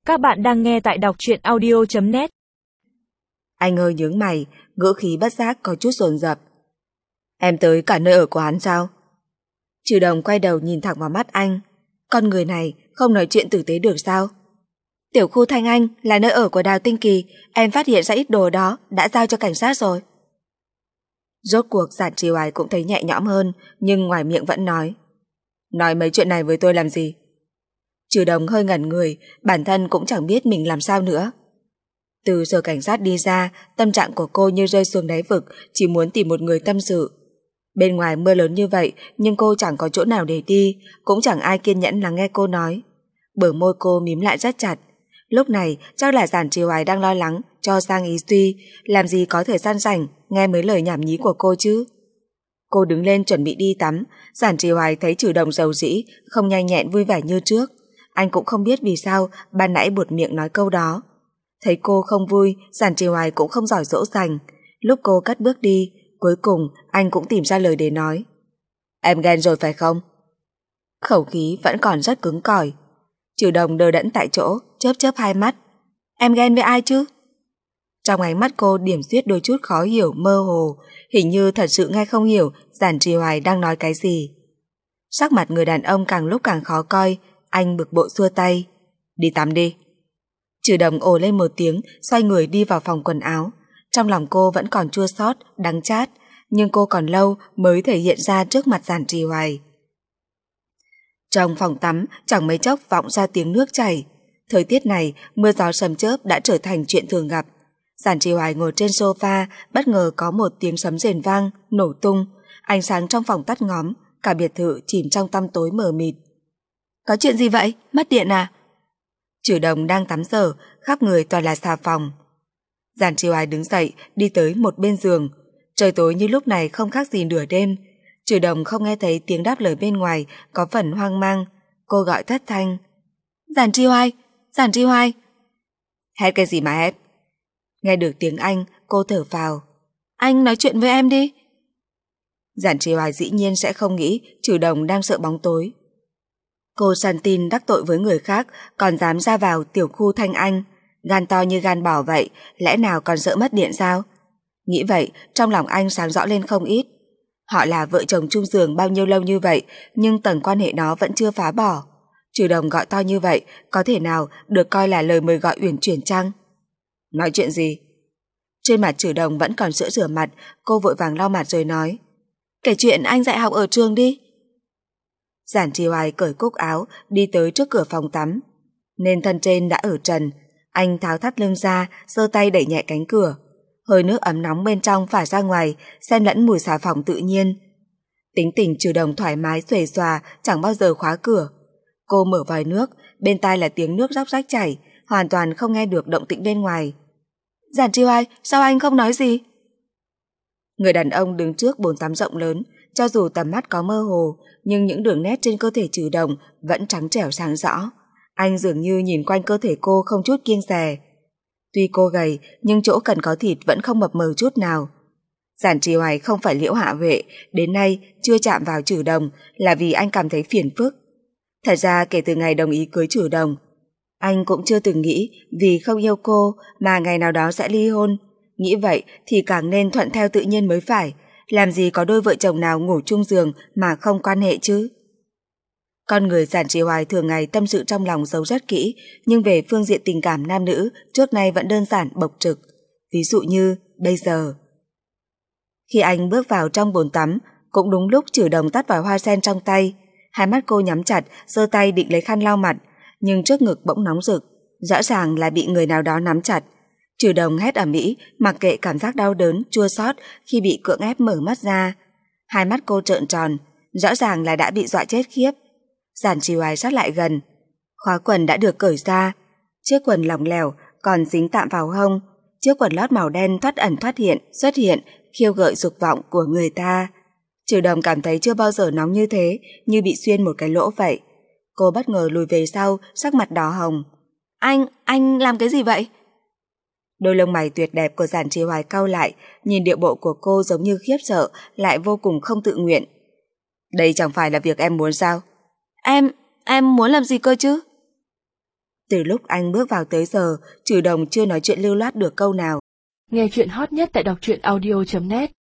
Các bạn đang nghe tại đọc truyện audio.net. Anh hơi nhướng mày, ngữ khí bất giác có chút dồn dập. Em tới cả nơi ở của hắn sao? Trừ Đồng quay đầu nhìn thẳng vào mắt anh. Con người này không nói chuyện tử tế được sao? Tiểu khu Thanh Anh là nơi ở của Đào Tinh Kỳ. Em phát hiện ra ít đồ đó, đã giao cho cảnh sát rồi. Rốt cuộc Giản Trì Hoài cũng thấy nhẹ nhõm hơn, nhưng ngoài miệng vẫn nói. Nói mấy chuyện này với tôi làm gì? Trừ Đồng hơi ngẩn người, bản thân cũng chẳng biết mình làm sao nữa. Từ sở cảnh sát đi ra, tâm trạng của cô như rơi xuống đáy vực, chỉ muốn tìm một người tâm sự. Bên ngoài mưa lớn như vậy, nhưng cô chẳng có chỗ nào để đi, cũng chẳng ai kiên nhẫn lắng nghe cô nói. Bờ môi cô mím lại rất chặt. Lúc này chắc là Giản Trì Hoài đang lo lắng cho sang ý Duy, làm gì có thời gian rảnh nghe mấy lời nhảm nhí của cô chứ. Cô đứng lên chuẩn bị đi tắm. Giản Trì Hoài thấy Trừ Đồng rầu rĩ, không nhanh nhẹn vui vẻ như trước. Anh cũng không biết vì sao ban nãy buột miệng nói câu đó. Thấy cô không vui, Giản Trì Hoài cũng không giỏi dỗ dành. Lúc cô cất bước đi, cuối cùng anh cũng tìm ra lời để nói. Em ghen rồi phải không? Khẩu khí vẫn còn rất cứng cỏi. Trừ Đồng đờ đẫn tại chỗ, chớp chớp hai mắt. Em ghen với ai chứ? Trong ánh mắt cô điểm xuyết đôi chút khó hiểu mơ hồ, hình như thật sự nghe không hiểu Giản Trì Hoài đang nói cái gì. Sắc mặt người đàn ông càng lúc càng khó coi, anh bực bội xua tay. Đi tắm đi. Trừ Đồng ồ lên một tiếng, xoay người đi vào phòng quần áo. Trong lòng cô vẫn còn chua xót, đắng chát, nhưng cô còn lâu mới thể hiện ra trước mặt Giản Trì Hoài. Trong phòng tắm chẳng mấy chốc vọng ra tiếng nước chảy. Thời tiết này, mưa gió sấm chớp đã trở thành chuyện thường gặp. Giản Trì Hoài ngồi trên sofa, bất ngờ có một tiếng sấm rền vang, nổ tung. Ánh sáng trong phòng tắt ngóm, cả biệt thự chìm trong tăm tối mờ mịt. Có chuyện gì vậy? Mất điện à? Trừ Đồng đang tắm giờ, khắp người toàn là xà phòng. Giản Trì Hoài đứng dậy, đi tới một bên giường. Trời tối như lúc này không khác gì nửa đêm. Trừ Đồng không nghe thấy tiếng đáp lời bên ngoài, có phần hoang mang. Cô gọi thất thanh. Giản Trì Hoài! Giản Trì Hoài! Hét cái gì mà hét? Nghe được tiếng Anh, cô thở phào. Anh nói chuyện với em đi. Giản Trì Hoài dĩ nhiên sẽ không nghĩ Trừ Đồng đang sợ bóng tối. Cô săn tin đắc tội với người khác, còn dám ra vào tiểu khu Thanh Anh. Gan to như gan bò vậy, lẽ nào còn sợ mất điện sao? Nghĩ vậy, trong lòng anh sáng rõ lên không ít. Họ là vợ chồng chung giường bao nhiêu lâu như vậy, nhưng tầng quan hệ đó vẫn chưa phá bỏ. Trừ Đồng gọi to như vậy, có thể nào được coi là lời mời gọi uyển chuyển chăng? Nói chuyện gì? Trên mặt Trừ Đồng vẫn còn sữa rửa mặt, cô vội vàng lau mặt rồi nói. Kể chuyện anh dạy học ở trường đi. Giản Trì Hoài cởi cúc áo, đi tới trước cửa phòng tắm. Nên thân trên đã ở trần, anh tháo thắt lưng ra, giơ tay đẩy nhẹ cánh cửa. Hơi nước ấm nóng bên trong phả ra ngoài, xen lẫn mùi xà phòng tự nhiên. Tính tình Trừ Đồng thoải mái xuề xòa, chẳng bao giờ khóa cửa. Cô mở vòi nước, bên tai là tiếng nước róc rách chảy, hoàn toàn không nghe được động tĩnh bên ngoài. Giản Trì Hoài, sao anh không nói gì? Người đàn ông đứng trước bồn tắm rộng lớn, cho dù tầm mắt có mơ hồ, nhưng những đường nét trên cơ thể Trừ Đồng vẫn trắng trẻo sáng rõ. Anh dường như nhìn quanh cơ thể cô không chút kiêng dè. Tuy cô gầy, nhưng chỗ cần có thịt vẫn không mập mờ chút nào. Giản Trì Hoài không phải Liễu Hạ Huệ, đến nay chưa chạm vào Trừ Đồng là vì anh cảm thấy phiền phức. Thật ra kể từ ngày đồng ý cưới Trừ Đồng, anh cũng chưa từng nghĩ vì không yêu cô mà ngày nào đó sẽ ly hôn. Nghĩ vậy thì càng nên thuận theo tự nhiên mới phải. Làm gì có đôi vợ chồng nào ngủ chung giường mà không quan hệ chứ? Con người Giản Trì Hoài thường ngày tâm sự trong lòng giấu rất kỹ, nhưng về phương diện tình cảm nam nữ trước nay vẫn đơn giản bộc trực. Ví dụ như bây giờ. Khi anh bước vào trong bồn tắm, cũng đúng lúc Trừ Đồng tắt vòi hoa sen trong tay. Hai mắt cô nhắm chặt, giơ tay định lấy khăn lau mặt, nhưng trước ngực bỗng nóng rực, rõ ràng là bị người nào đó nắm chặt. Trừ Đồng hét ầm ĩ, mặc kệ cảm giác đau đớn, chua xót khi bị cưỡng ép mở mắt ra. Hai mắt cô trợn tròn, rõ ràng là đã bị dọa chết khiếp. Giản Trì Hoài sát lại gần. Khóa quần đã được cởi ra, chiếc quần lỏng lẻo còn dính tạm vào hông, chiếc quần lót màu đen thoát ẩn thoát hiện, xuất hiện, khiêu gợi dục vọng của người ta. Trừ Đồng cảm thấy chưa bao giờ nóng như thế, như bị xuyên một cái lỗ vậy. Cô bất ngờ lùi về sau, sắc mặt đỏ hồng. Anh làm cái gì vậy? Đôi lông mày tuyệt đẹp của Giản Trì Hoài cau lại, nhìn điệu bộ của cô giống như khiếp sợ, lại vô cùng không tự nguyện. Đây chẳng phải là việc em muốn sao? Em muốn làm gì cơ chứ? Từ lúc anh bước vào tới giờ, Trừ Đồng chưa nói chuyện lưu loát được câu nào. Nghe chuyện hot nhất tại đọc truyện audio.net